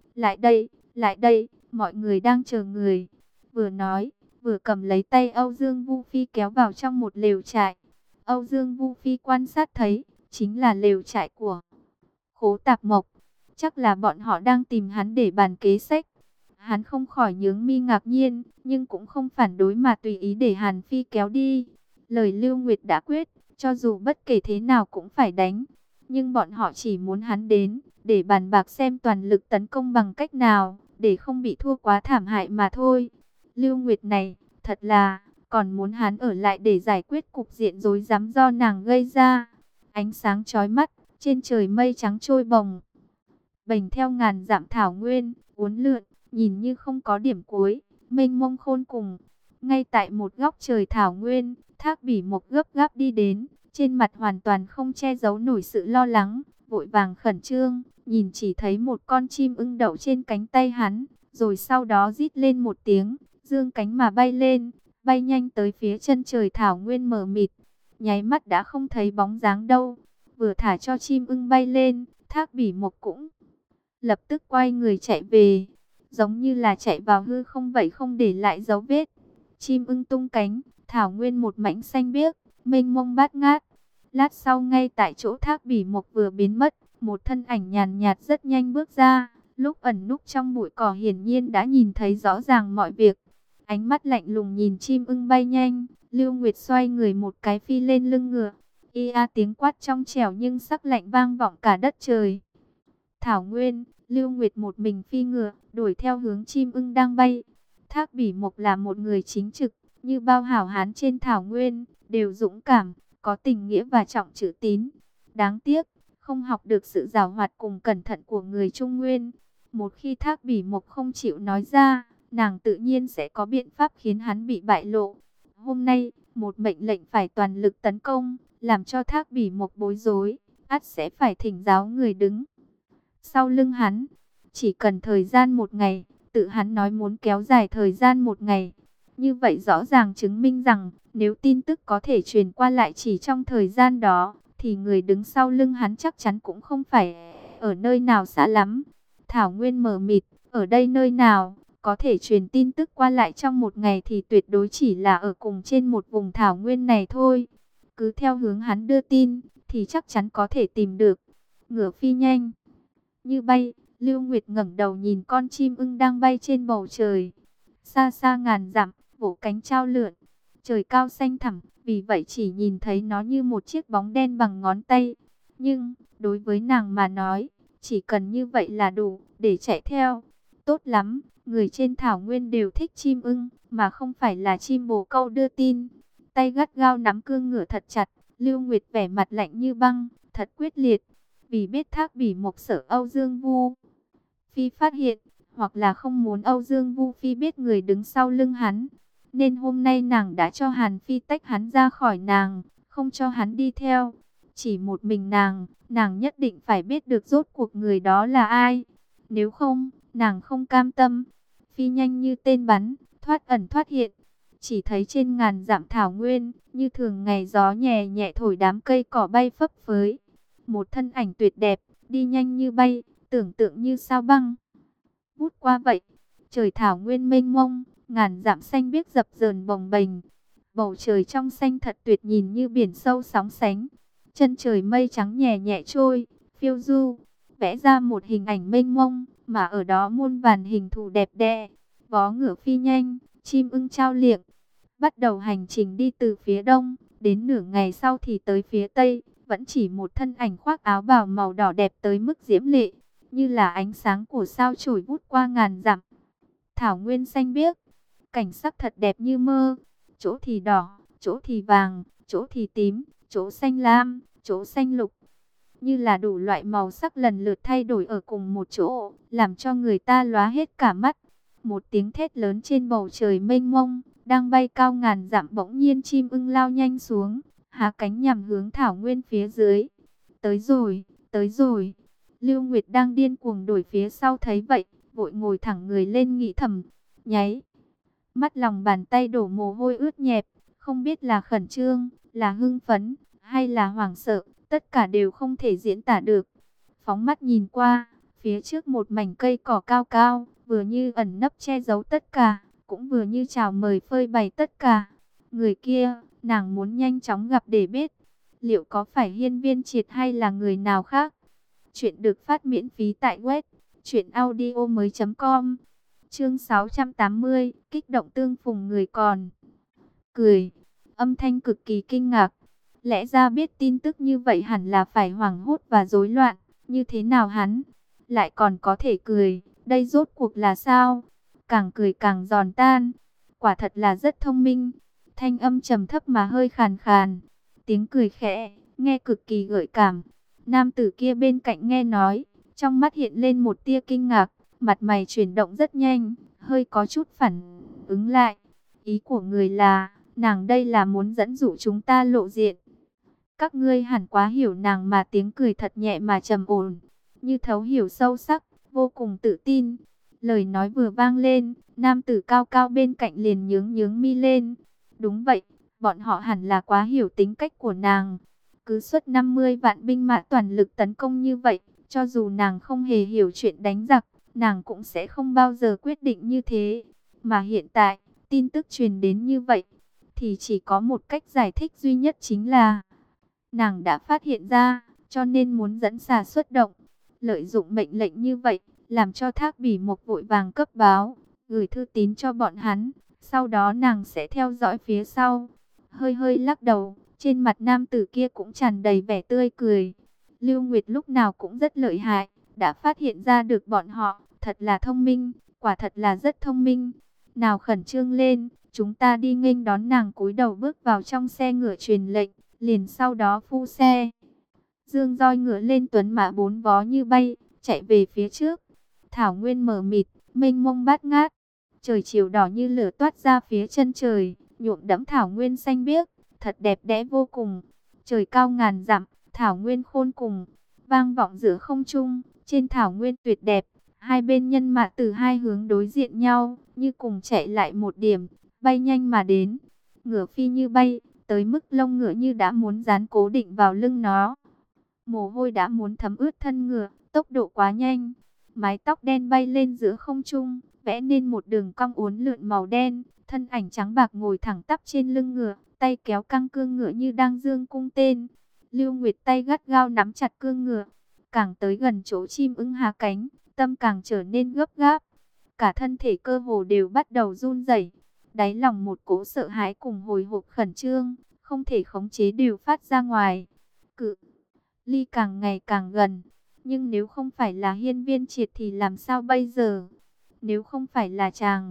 Lại đây, mọi người đang chờ người. Vừa nói, vừa cầm lấy tay Âu Dương Vu Phi kéo vào trong một lều trại. Âu Dương Vu Phi quan sát thấy, chính là lều trại của Khố Tạp Mộc. Chắc là bọn họ đang tìm hắn để bàn kế sách. Hắn không khỏi nhướng mi ngạc nhiên, nhưng cũng không phản đối mà tùy ý để Hàn Phi kéo đi. Lời Lưu Nguyệt đã quyết, cho dù bất kể thế nào cũng phải đánh. Nhưng bọn họ chỉ muốn hắn đến, để bàn bạc xem toàn lực tấn công bằng cách nào, để không bị thua quá thảm hại mà thôi. Lưu Nguyệt này, thật là, còn muốn hắn ở lại để giải quyết cục diện rối rắm do nàng gây ra. Ánh sáng chói mắt, trên trời mây trắng trôi bồng bềnh theo ngàn dặm thảo nguyên, uốn lượn, nhìn như không có điểm cuối, mênh mông khôn cùng. Ngay tại một góc trời thảo nguyên, Thác Bỉ Mộc gấp gáp đi đến, trên mặt hoàn toàn không che giấu nổi sự lo lắng, vội vàng khẩn trương, nhìn chỉ thấy một con chim ưng đậu trên cánh tay hắn, rồi sau đó rít lên một tiếng, dương cánh mà bay lên, bay nhanh tới phía chân trời thảo nguyên mờ mịt, nháy mắt đã không thấy bóng dáng đâu. Vừa thả cho chim ưng bay lên, Thác Bỉ Mộc cũng lập tức quay người chạy về, giống như là chạy vào hư không vậy, không để lại dấu vết. Chim ưng tung cánh, thảo nguyên một mảnh xanh biếc, mênh mông bát ngát. Lát sau ngay tại chỗ Thác Bỉ Mộc vừa biến mất, một thân ảnh nhàn nhạt rất nhanh bước ra, lúc ẩn núp trong bụi cỏ hiển nhiên đã nhìn thấy rõ ràng mọi việc. Ánh mắt lạnh lùng nhìn chim ưng bay nhanh, Lưu Nguyệt xoay người một cái phi lên lưng ngựa. Tiếng quát trong trẻo nhưng sắc lạnh vang vọng cả đất trời. Thảo nguyên, Lưu Nguyệt một mình phi ngựa, đuổi theo hướng chim ưng đang bay. Thác Bỉ Mộc là một người chính trực, như bao hảo hán trên thảo nguyên, đều dũng cảm, có tình nghĩa và trọng chữ tín. Đáng tiếc, không học được sự giàu hoạt cùng cẩn thận của người Trung Nguyên. Một khi Thác Bỉ Mộc không chịu nói ra, nàng tự nhiên sẽ có biện pháp khiến hắn bị bại lộ. Hôm nay, một mệnh lệnh phải toàn lực tấn công, làm cho Thác Bỉ Mộc bối rối. ắt sẽ phải thỉnh giáo người đứng sau lưng hắn. Chỉ cần thời gian một ngày, tự hắn nói muốn kéo dài thời gian một ngày. Như vậy rõ ràng chứng minh rằng, nếu tin tức có thể truyền qua lại chỉ trong thời gian đó, thì người đứng sau lưng hắn chắc chắn cũng không phải ở nơi nào xa lắm. Thảo Nguyên mờ mịt, ở đây nơi nào, có thể truyền tin tức qua lại trong một ngày thì tuyệt đối chỉ là ở cùng trên một vùng Thảo Nguyên này thôi. Cứ theo hướng hắn đưa tin, thì chắc chắn có thể tìm được. Ngựa phi nhanh như bay, Lưu Nguyệt ngẩng đầu nhìn con chim ưng đang bay trên bầu trời. Xa xa ngàn dặm, vỗ cánh chao lượn. Trời cao xanh thẳm, vì vậy chỉ nhìn thấy nó như một chiếc bóng đen bằng ngón tay. Nhưng, đối với nàng mà nói, chỉ cần như vậy là đủ để chạy theo. Tốt lắm, người trên thảo nguyên đều thích chim ưng, mà không phải là chim bồ câu đưa tin. Tay gắt gao nắm cương ngựa thật chặt, Lưu Nguyệt vẻ mặt lạnh như băng, thật quyết liệt. Vì biết Thác Bỉ Mộc sợ Âu Dương Vu Phi phát hiện, hoặc là không muốn Âu Dương Vu Phi biết người đứng sau lưng hắn, nên hôm nay nàng đã cho Hàn Phi tách hắn ra khỏi nàng, không cho hắn đi theo. Chỉ một mình nàng nhất định phải biết được rốt cuộc người đó là ai. Nếu không, nàng không cam tâm. Phi nhanh như tên bắn, thoát ẩn thoát hiện. Chỉ thấy trên ngàn dặm thảo nguyên, như thường ngày gió nhẹ nhẹ thổi đám cây cỏ bay phấp phới. Một thân ảnh tuyệt đẹp, đi nhanh như bay, tưởng tượng như sao băng vút qua vậy. Trời thảo nguyên mênh mông, ngàn dặm xanh biếc dập dờn bồng bềnh. Bầu trời trong xanh thật tuyệt, nhìn như biển sâu sóng sánh. Chân trời mây trắng nhẹ nhẹ trôi, phiêu du, vẽ ra một hình ảnh mênh mông, mà ở đó muôn vàn hình thù đẹp đẽ. Vó ngựa phi nhanh, chim ưng chao liệng, bắt đầu hành trình đi từ phía đông, đến nửa ngày sau thì tới phía tây. Vẫn chỉ một thân ảnh khoác áo bào màu đỏ đẹp tới mức diễm lệ, như là ánh sáng của sao chổi vút qua ngàn dặm. Thảo nguyên xanh biếc, cảnh sắc thật đẹp như mơ. Chỗ thì đỏ, chỗ thì vàng, chỗ thì tím, chỗ xanh lam, chỗ xanh lục. Như là đủ loại màu sắc lần lượt thay đổi ở cùng một chỗ, làm cho người ta lóa hết cả mắt. Một tiếng thét lớn trên bầu trời mênh mông, đang bay cao ngàn dặm, bỗng nhiên chim ưng lao nhanh xuống, há cánh nhằm hướng thảo nguyên phía dưới. Tới rồi, tới rồi. Lưu Nguyệt đang điên cuồng đuổi phía sau thấy vậy, vội ngồi thẳng người lên nghĩ thầm, nháy mắt lòng bàn tay đổ mồ hôi ướt nhẹp, không biết là khẩn trương, là hưng phấn, hay là hoảng sợ, tất cả đều không thể diễn tả được. Phóng mắt nhìn qua, phía trước một mảnh cây cỏ cao cao, vừa như ẩn nấp che giấu tất cả, cũng vừa như chào mời phơi bày tất cả. Người kia, nàng muốn nhanh chóng gặp để biết, liệu có phải Hiên Viên Triệt hay là người nào khác. Chuyện được phát miễn phí tại web truyệnaudiomoi.com. Chương 680, kích động tương phùng người còn cười. Âm thanh cực kỳ kinh ngạc. Lẽ ra biết tin tức như vậy hẳn là phải hoảng hốt và rối loạn, như thế nào hắn lại còn có thể cười, đây rốt cuộc là sao? Càng cười càng giòn tan, quả thật là rất thông minh. Thanh âm trầm thấp mà hơi khàn khàn, tiếng cười khẽ, nghe cực kỳ gợi cảm. Nam tử kia bên cạnh nghe nói, trong mắt hiện lên một tia kinh ngạc, mặt mày chuyển động rất nhanh, hơi có chút phản ứng lại. Ý của người là, nàng đây là muốn dẫn dụ chúng ta lộ diện. Các ngươi hẳn quá hiểu nàng mà, tiếng cười thật nhẹ mà trầm ổn, như thấu hiểu sâu sắc, vô cùng tự tin. Lời nói vừa vang lên, nam tử cao cao bên cạnh liền nhướng nhướng mi lên. Đúng vậy, bọn họ hẳn là quá hiểu tính cách của nàng. Cứ xuất 50 vạn binh mã toàn lực tấn công như vậy, cho dù nàng không hề hiểu chuyện đánh giặc, nàng cũng sẽ không bao giờ quyết định như thế. Mà hiện tại, tin tức truyền đến như vậy, thì chỉ có một cách giải thích duy nhất, chính là nàng đã phát hiện ra, cho nên muốn dẫn xà xuất động. Lợi dụng mệnh lệnh như vậy, làm cho Thác Bỉ Mộc vội vàng cấp báo, gửi thư tín cho bọn hắn. Sau đó nàng sẽ theo dõi phía sau. Hơi hơi lắc đầu, trên mặt nam tử kia cũng tràn đầy vẻ tươi cười. Lưu Nguyệt lúc nào cũng rất lợi hại, đã phát hiện ra được bọn họ, thật là thông minh, quả thật là rất thông minh. Nào khẩn trương lên, chúng ta đi nghênh đón nàng. Cúi đầu bước vào trong xe ngựa truyền lệnh, liền sau đó phu xe dương roi ngựa lên, tuấn mã bốn vó như bay, chạy về phía trước. Thảo nguyên mờ mịt, mênh mông bát ngát, trời chiều đỏ như lửa toát ra phía chân trời, nhuộm đẫm thảo nguyên xanh biếc, thật đẹp đẽ vô cùng. Trời cao ngàn dặm, thảo nguyên khôn cùng, vang vọng giữa không trung, trên thảo nguyên tuyệt đẹp, hai bên nhân mã từ hai hướng đối diện nhau, như cùng chạy lại một điểm, bay nhanh mà đến, ngựa phi như bay, tới mức lông ngựa như đã muốn dán cố định vào lưng nó. Mồ hôi đã muốn thấm ướt thân ngựa, tốc độ quá nhanh, mái tóc đen bay lên giữa không trung, vẽ nên một đường cong uốn lượn màu đen, thân ảnh trắng bạc ngồi thẳng tắp trên lưng ngựa, tay kéo căng cương ngựa như đang giương cung tên. Lưu Nguyệt tay gắt gao nắm chặt cương ngựa, càng tới gần chỗ chim ưng hạ cánh, tâm càng trở nên gấp gáp, cả thân thể cơ hồ đều bắt đầu run rẩy, đáy lòng một cỗ sợ hãi cùng hồi hộp khẩn trương, không thể khống chế đều phát ra ngoài. Cự ly càng ngày càng gần, nhưng nếu không phải là Hiên Viên Triệt thì làm sao bây giờ? Nếu không phải là chàng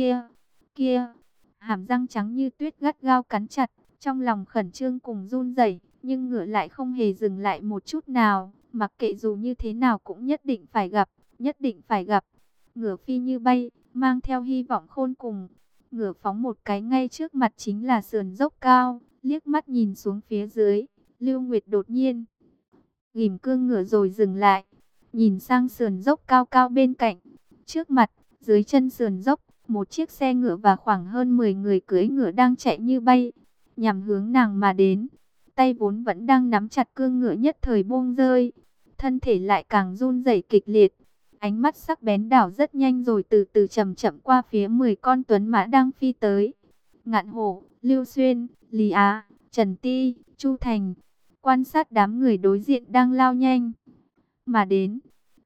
kia, hàm răng trắng như tuyết gắt gao cắn chặt, trong lòng khẩn trương cùng run rẩy, nhưng ngựa lại không hề dừng lại một chút nào, mặc kệ dù như thế nào cũng nhất định phải gặp, nhất định phải gặp. Ngựa phi như bay, mang theo hy vọng khôn cùng. Ngựa phóng một cái ngay trước mặt chính là sườn dốc cao, liếc mắt nhìn xuống phía dưới, Lưu Nguyệt đột nhiên ghim cương ngựa rồi dừng lại, nhìn sang sườn dốc cao cao bên cạnh. Trước mặt, dưới chân sườn dốc, một chiếc xe ngựa và khoảng hơn 10 người cưỡi ngựa đang chạy như bay, nhằm hướng nàng mà đến. Tay vốn vẫn đang nắm chặt cương ngựa nhất thời buông rơi, thân thể lại càng run rẩy kịch liệt. Ánh mắt sắc bén đảo rất nhanh rồi từ từ chậm chậm qua phía 10 con tuấn mã đang phi tới. Ngạn Hổ, Lưu Xuyên, Lý Á, Trần Ti, Chu Thành, quan sát đám người đối diện đang lao nhanh mà đến.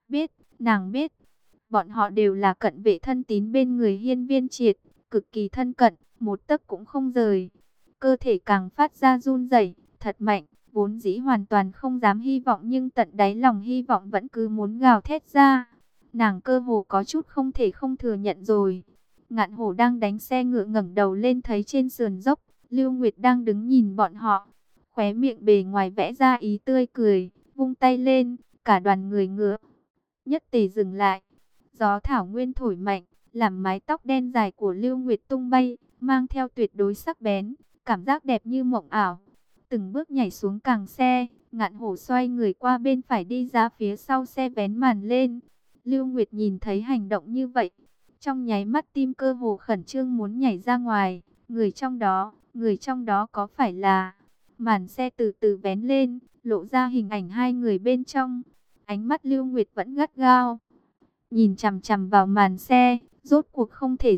Nàng biết, bọn họ đều là cận vệ thân tín bên người Hiên Viên Triệt, cực kỳ thân cận, một tấc cũng không rời. Cơ thể càng phát ra run rẩy, thật mạnh, vốn dĩ hoàn toàn không dám hy vọng nhưng tận đáy lòng hy vọng vẫn cứ muốn gào thét ra. Nàng cơ hồ có chút không thể không thừa nhận rồi. Ngạn Hổ đang đánh xe ngựa ngẩng đầu lên thấy trên sườn dốc, Lưu Nguyệt đang đứng nhìn bọn họ. Khóe miệng bề ngoài vẽ ra ý tươi cười, vung tay lên, cả đoàn người ngựa nhất tề dừng lại. Gió thảo nguyên thổi mạnh, làm mái tóc đen dài của Lưu Nguyệt tung bay, mang theo tuyệt đối sắc bén, cảm giác đẹp như mộng ảo. Từng bước nhảy xuống càng xe, Ngạn Hổ xoay người qua bên phải đi ra phía sau xe vén màn lên. Lưu Nguyệt nhìn thấy hành động như vậy, trong nháy mắt tim cơ hồ khẩn trương muốn nhảy ra ngoài. Người trong đó có phải là... Màn xe từ từ vén lên, lộ ra hình ảnh hai người bên trong. Ánh mắt Lưu Nguyệt vẫn gắt gao nhìn chằm chằm vào màn xe, rốt cuộc không thể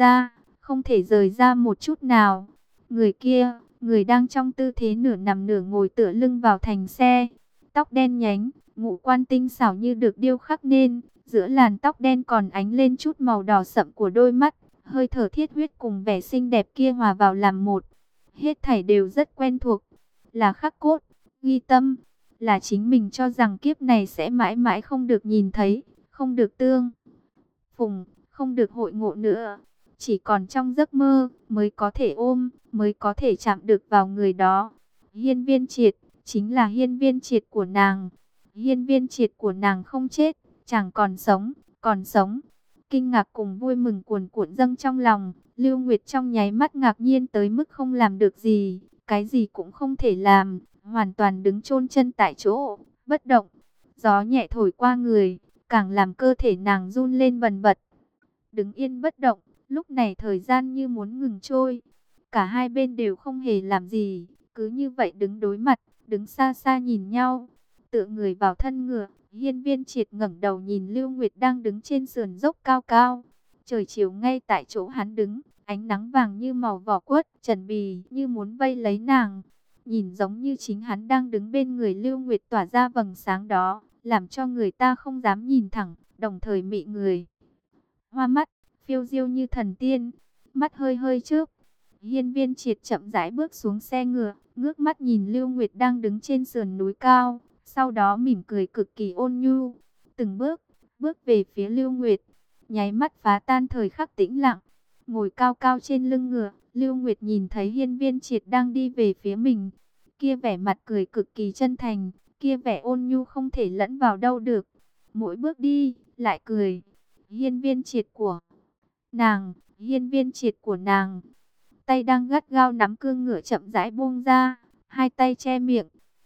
rời ra một chút nào. Người kia, người đang trong tư thế nửa nằm nửa ngồi tựa lưng vào thành xe, tóc đen nhánh, ngũ quan tinh xảo như được điêu khắc nên, giữa làn tóc đen còn ánh lên chút màu đỏ sậm của đôi mắt, hơi thở thiết huyết cùng vẻ xinh đẹp kia hòa vào làm một. Hết thảy đều rất quen thuộc, là khắc cốt, ghi tâm, là chính mình cho rằng kiếp này sẽ mãi mãi không được nhìn thấy, không được tương phùng, không được hội ngộ nữa. Chỉ còn trong giấc mơ mới có thể ôm, mới có thể chạm được vào người đó. Hiên Viên Triệt, chính là Hiên Viên Triệt của nàng. Hiên Viên Triệt của nàng không chết, chàng còn sống, còn sống. Kinh ngạc cùng vui mừng cuồn cuộn dâng trong lòng. Lưu Nguyệt trong nháy mắt ngạc nhiên tới mức không làm được gì, cái gì cũng không thể làm, hoàn toàn đứng chôn chân tại chỗ, bất động. Gió nhẹ thổi qua người, càng làm cơ thể nàng run lên bần bật. Đứng yên bất động, lúc này thời gian như muốn ngừng trôi. Cả hai bên đều không hề làm gì, cứ như vậy đứng đối mặt, đứng xa xa nhìn nhau. Tựa người vào thân ngựa, Hiên Viên Triệt ngẩng đầu nhìn Lưu Nguyệt đang đứng trên sườn dốc cao cao. Trời chiều ngay tại chỗ hắn đứng, ánh nắng vàng như màu vỏ quất, trần bì như muốn vây lấy nàng. Nhìn giống như chính hắn đang đứng bên người Lưu Nguyệt tỏa ra vầng sáng đó, làm cho người ta không dám nhìn thẳng, đồng thời mị người. Hoa mắt, phiêu diêu như thần tiên, mắt hơi hơi trước. Hiên Viên Triệt chậm rãi bước xuống xe ngựa, ngước mắt nhìn Lưu Nguyệt đang đứng trên sườn núi cao, sau đó mỉm cười cực kỳ ôn nhu, từng bước về phía Lưu Nguyệt, nháy mắt phá tan thời khắc tĩnh lặng. Ngồi cao cao trên lưng ngựa, Lưu Nguyệt nhìn thấy Hiên Viên Triệt đang đi về phía mình, kia vẻ mặt cười cực kỳ chân thành, kia vẻ ôn nhu không thể lẫn vào đâu được. Mỗi bước đi, lại cười. Hiên Viên Triệt của nàng, Hiên Viên Triệt của nàng. Tay đang gắt gao nắm cương ngựa chậm rãi buông ra, hai tay che miệng,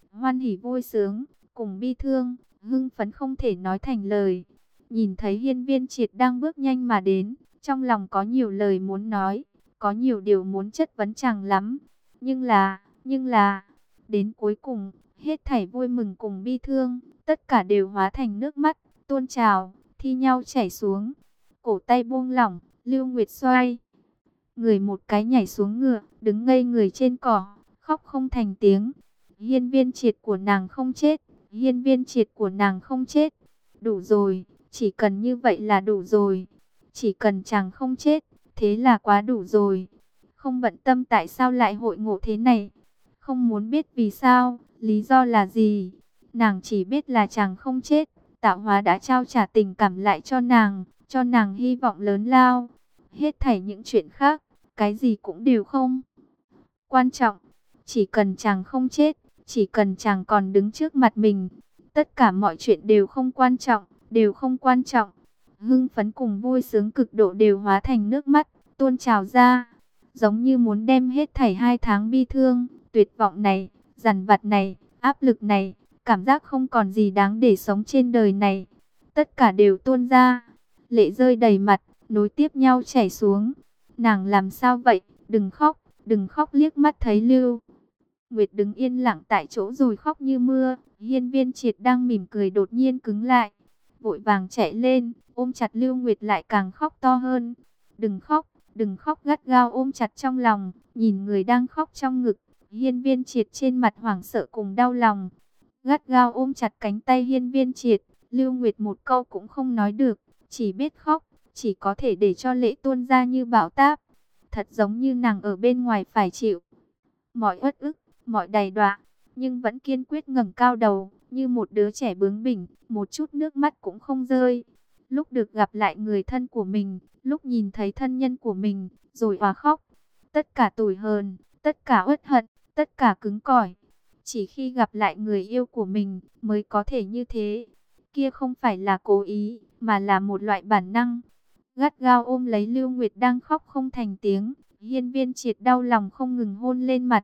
hoan hỉ vui sướng, cùng bi thương, hưng phấn không thể nói thành lời. Nhìn thấy Hiên Viên Triệt đang bước nhanh mà đến, trong lòng có nhiều lời muốn nói, có nhiều điều muốn chất vấn chàng lắm. Nhưng là, đến cuối cùng, hết thảy vui mừng cùng bi thương, tất cả đều hóa thành nước mắt, tuôn trào, thi nhau chảy xuống. Cổ tay buông lỏng, Lưu Nguyệt xoay người một cái nhảy xuống ngựa, đứng ngây người trên cỏ, khóc không thành tiếng. Hiên Viên Triệt của nàng không chết, Hiên Viên Triệt của nàng không chết. Đủ rồi, chỉ cần như vậy là đủ rồi. Chỉ cần chàng không chết, thế là quá đủ rồi. Không bận tâm tại sao lại hội ngộ thế này, không muốn biết vì sao, lý do là gì. Nàng chỉ biết là chàng không chết, tạo hóa đã trao trả tình cảm lại cho nàng hy vọng lớn lao. Hết thảy những chuyện khác, cái gì cũng đều không quan trọng. Chỉ cần chàng không chết, chỉ cần chàng còn đứng trước mặt mình, tất cả mọi chuyện đều không quan trọng, đều không quan trọng. Hưng phấn cùng vui sướng cực độ đều hóa thành nước mắt, tuôn trào ra, giống như muốn đem hết thảy 2 tháng bi thương, tuyệt vọng này, dằn vặt này, áp lực này, cảm giác không còn gì đáng để sống trên đời này. Tất cả đều tuôn ra, lệ rơi đầy mặt, nối tiếp nhau chảy xuống. Nàng làm sao vậy? Đừng khóc liếc mắt thấy Lưu Nguyệt đứng yên lặng tại chỗ rồi khóc như mưa. Hiên Viên Triệt đang mỉm cười đột nhiên cứng lại, vội vàng chạy lên, ôm chặt Lưu Nguyệt lại càng khóc to hơn. Đừng khóc gắt gao ôm chặt trong lòng, nhìn người đang khóc trong ngực. Hiên Viên Triệt trên mặt hoảng sợ cùng đau lòng, gắt gao ôm chặt cánh tay Hiên Viên Triệt. Lưu Nguyệt một câu cũng không nói được, chỉ biết khóc, chỉ có thể để cho lệ tuôn ra như bão táp. Thật giống như nàng ở bên ngoài phải chịu mọi uất ức, mọi đầy đọa, nhưng vẫn kiên quyết ngẩng cao đầu, như một đứa trẻ bướng bỉnh, một chút nước mắt cũng không rơi. Lúc được gặp lại người thân của mình, lúc nhìn thấy thân nhân của mình, rồi òa khóc. Tất cả tủi hờn, tất cả uất hận, tất cả cứng cỏi. Chỉ khi gặp lại người yêu của mình mới có thể như thế. Kia không phải là cố ý, mà là một loại bản năng. Gắt gao ôm lấy Lưu Nguyệt đang khóc không thành tiếng. Hiên Viên Triệt đau lòng không ngừng hôn lên mặt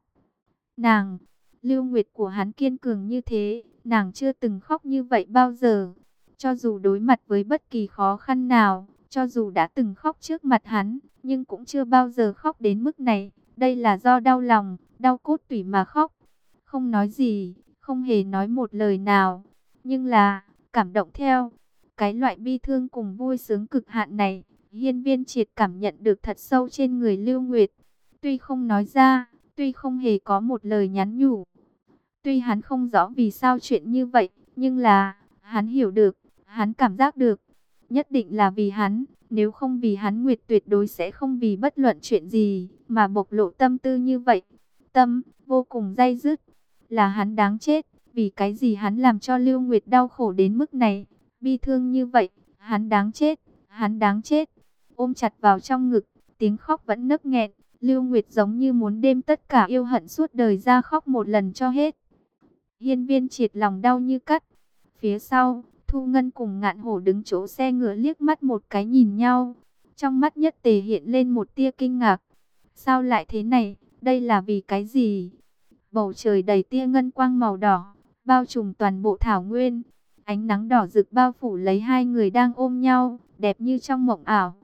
nàng. Lưu Nguyệt của hắn kiên cường như thế, nàng chưa từng khóc như vậy bao giờ. Cho dù đối mặt với bất kỳ khó khăn nào, cho dù đã từng khóc trước mặt hắn, nhưng cũng chưa bao giờ khóc đến mức này. Đây là do đau lòng, đau cốt tủy mà khóc. Không nói gì, không hề nói một lời nào, nhưng là cảm động theo. Cái loại bi thương cùng vui sướng cực hạn này, Hiên Viên Triệt cảm nhận được thật sâu trên người Lưu Nguyệt. Tuy không nói ra, tuy không hề có một lời nhắn nhủ, tuy hắn không rõ vì sao chuyện như vậy, nhưng là hắn hiểu được, hắn cảm giác được. Nhất định là vì hắn, nếu không vì hắn Nguyệt tuyệt đối sẽ không vì bất luận chuyện gì mà bộc lộ tâm tư như vậy. Tâm vô cùng day dứt, là hắn đáng chết. Vì cái gì hắn làm cho Lưu Nguyệt đau khổ đến mức này, bi thương như vậy, hắn đáng chết, hắn đáng chết. Ôm chặt vào trong ngực, tiếng khóc vẫn nấc nghẹn. Lưu Nguyệt giống như muốn đem tất cả yêu hận suốt đời ra khóc một lần cho hết. Hiên Viên Triệt lòng đau như cắt. Phía sau, Thu Ngân cùng Ngạn Hổ đứng chỗ xe ngựa liếc mắt một cái nhìn nhau. Trong mắt Nhất Tề hiện lên một tia kinh ngạc. Sao lại thế này, đây là vì cái gì? Bầu trời đầy tia ngân quang màu đỏ, bao trùm toàn bộ thảo nguyên. Ánh nắng đỏ rực bao phủ lấy hai người đang ôm nhau, đẹp như trong mộng ảo.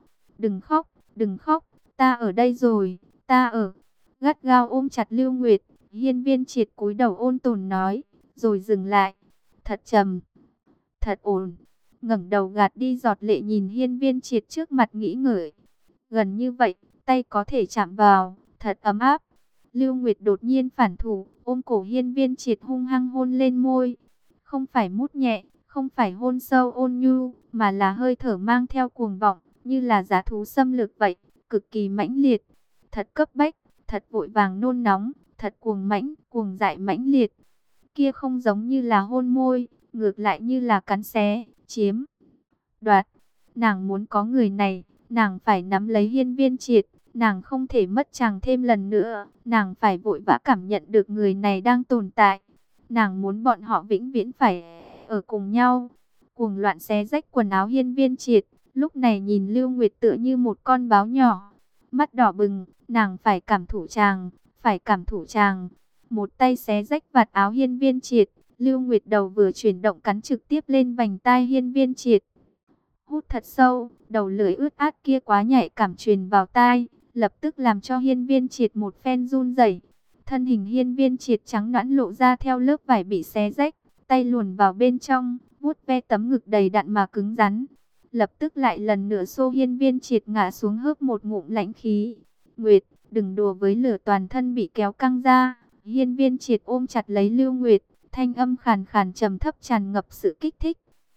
Đừng khóc, ta ở đây rồi, ta ở. Gắt gao ôm chặt Lưu Nguyệt, Hiên Viên Triệt cúi đầu ôn tồn nói, rồi dừng lại. Thật trầm, thật ổn. Ngẩng đầu gạt đi giọt lệ nhìn Hiên Viên Triệt trước mặt nghĩ ngợi. Gần như vậy, tay có thể chạm vào, thật ấm áp. Lưu Nguyệt đột nhiên phản thủ, ôm cổ Hiên Viên Triệt hung hăng hôn lên môi. Không phải mút nhẹ, không phải hôn sâu ôn nhu, mà là hơi thở mang theo cuồng vọng, như là dã thú xâm lược vậy, cực kỳ mãnh liệt, thật cấp bách, thật vội vàng nôn nóng, thật cuồng mãnh, cuồng dại mãnh liệt. Kia không giống như là hôn môi, ngược lại như là cắn xé, chiếm, đoạt. Nàng muốn có người này, nàng phải nắm lấy Hiên Viên Triệt, nàng không thể mất chàng thêm lần nữa, nàng phải vội vã cảm nhận được người này đang tồn tại. Nàng muốn bọn họ vĩnh viễn phải ở cùng nhau. Cuồng loạn xé rách quần áo Hiên Viên Triệt, lúc này nhìn Lưu Nguyệt tựa như một con báo nhỏ, mắt đỏ bừng, nàng phải cảm thụ chàng, phải cảm thụ chàng. một tay xé rách vạt áo Hiên Viên Triệt. Lưu Nguyệt đầu vừa chuyển động cắn trực tiếp lên vành tai Hiên Viên Triệt. Hút thật sâu, đầu lưỡi ướt át kia quá nhạy cảm truyền vào tai, lập tức làm cho Hiên Viên Triệt một phen run rẩy. Thân hình Hiên Viên Triệt trắng nõn lộ ra theo lớp vải bị xé rách, tay luồn vào bên trong, vuốt ve tấm ngực đầy đặn mà cứng rắn. Lập tức lại lần nữa xô Hiên Viên Triệt ngã xuống hớp một ngụm lãnh khí. Nguyệt, đừng đùa với lửa, toàn thân bị kéo căng ra. Hiên Viên Triệt ôm chặt lấy Lưu Nguyệt, thanh âm khàn khàn trầm thấp tràn ngập sự kích thích.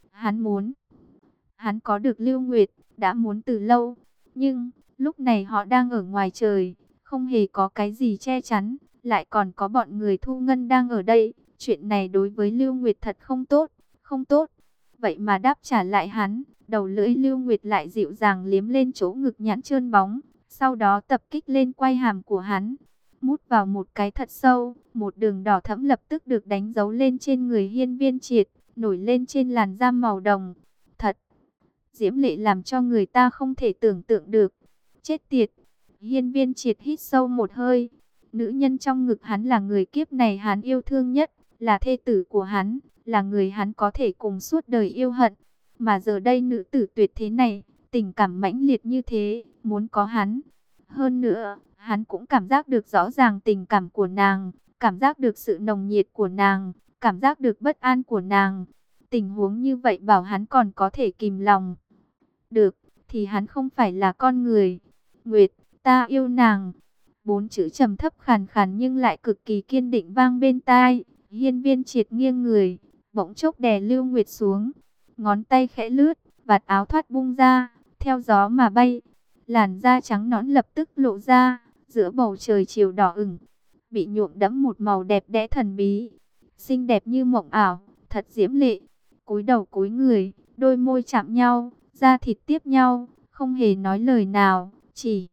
Hắn có được Lưu Nguyệt, đã muốn từ lâu. Nhưng, lúc này họ đang ở ngoài trời, không hề có cái gì che chắn, lại còn có bọn người Thu Ngân đang ở đây. Chuyện này đối với Lưu Nguyệt thật không tốt, không tốt. Vậy mà đáp trả lại hắn, đầu lưỡi Lưu Nguyệt lại dịu dàng liếm lên chỗ ngực nhẵn trơn bóng, sau đó tập kích lên quai hàm của hắn. Mút vào một cái thật sâu, một đường đỏ thẫm lập tức được đánh dấu lên trên người Hiên Viên Triệt, nổi lên trên làn da màu đồng. Thật diễm lệ, làm cho người ta không thể tưởng tượng được. Chết tiệt! Hiên Viên Triệt hít sâu một hơi. Nữ nhân trong ngực hắn là người kiếp này hắn yêu thương nhất, là thê tử của hắn, là người hắn có thể cùng suốt đời yêu hận. Mà giờ đây nữ tử tuyệt thế này, tình cảm mãnh liệt như thế, muốn có hắn. Hơn nữa, hắn cũng cảm giác được rõ ràng tình cảm của nàng, cảm giác được sự nồng nhiệt của nàng, cảm giác được bất an của nàng. Tình huống như vậy bảo hắn còn có thể kìm lòng được, thì hắn không phải là con người. Nguyệt, ta yêu nàng. 4 chữ trầm thấp khàn khàn nhưng lại cực kỳ kiên định vang bên tai. Hiên Viên Triệt nghiêng người, bỗng chốc đè Lưu Nguyệt xuống. Ngón tay khẽ lướt, vạt áo thoát bung ra, theo gió mà bay. Làn da trắng nõn lập tức lộ ra, giữa bầu trời chiều đỏ ửng, bị nhuộm đẫm một màu đẹp đẽ thần bí. Xinh đẹp như mộng ảo, thật diễm lệ. Cúi đầu cúi người, đôi môi chạm nhau, da thịt tiếp nhau, không hề nói lời nào, chỉ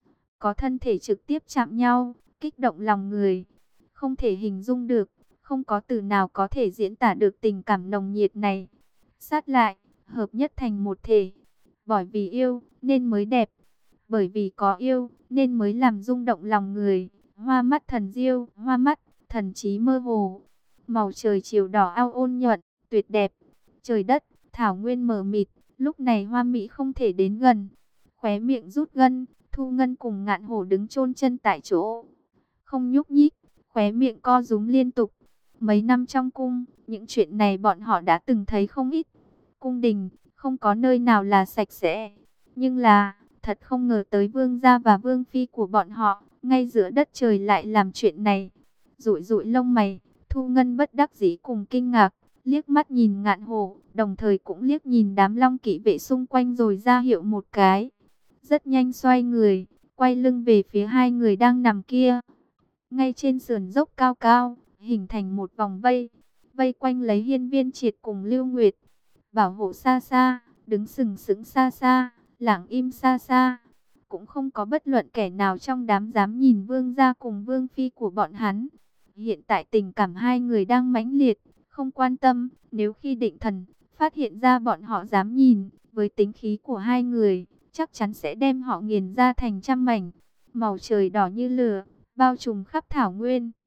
có thân thể trực tiếp chạm nhau, kích động lòng người. Không thể hình dung được, không có từ nào có thể diễn tả được tình cảm nồng nhiệt này. Sát lại, hợp nhất thành một thể. Bởi vì yêu, nên mới đẹp. Bởi vì có yêu, nên mới làm rung động lòng người. Hoa mắt thần diêu, hoa mắt, thần trí mơ hồ. Màu trời chiều đỏ ao ôn nhuận, tuyệt đẹp. Trời đất, thảo nguyên mờ mịt, lúc này Hoa Mỹ không thể đến gần. Khóe miệng rút gân, Thu Ngân cùng Ngạn Hổ đứng chôn chân tại chỗ, không nhúc nhích, khóe miệng co rúm liên tục. Mấy năm trong cung, những chuyện này bọn họ đã từng thấy không ít. Cung đình, không có nơi nào là sạch sẽ. Nhưng là, thật không ngờ tới vương gia và vương phi của bọn họ, ngay giữa đất trời lại làm chuyện này. Dụi dụi lông mày, Thu Ngân bất đắc dĩ cùng kinh ngạc, liếc mắt nhìn Ngạn Hổ, đồng thời cũng liếc nhìn đám long kỵ vệ xung quanh rồi ra hiệu một cái. Rất nhanh xoay người, quay lưng về phía hai người đang nằm kia. Ngay trên sườn dốc cao cao, hình thành một vòng vây, vây quanh lấy Hiên Viên Triệt cùng Lưu Nguyệt. Bảo hộ xa xa, đứng sừng sững xa xa, lặng im xa xa. Cũng không có bất luận kẻ nào trong đám dám nhìn vương gia cùng vương phi của bọn hắn. Hiện tại tình cảm hai người đang mãnh liệt, không quan tâm, nếu khi định thần, phát hiện ra bọn họ dám nhìn, với tính khí của hai người, chắc chắn sẽ đem họ nghiền ra thành trăm mảnh. Màu trời đỏ như lửa, bao trùm khắp thảo nguyên.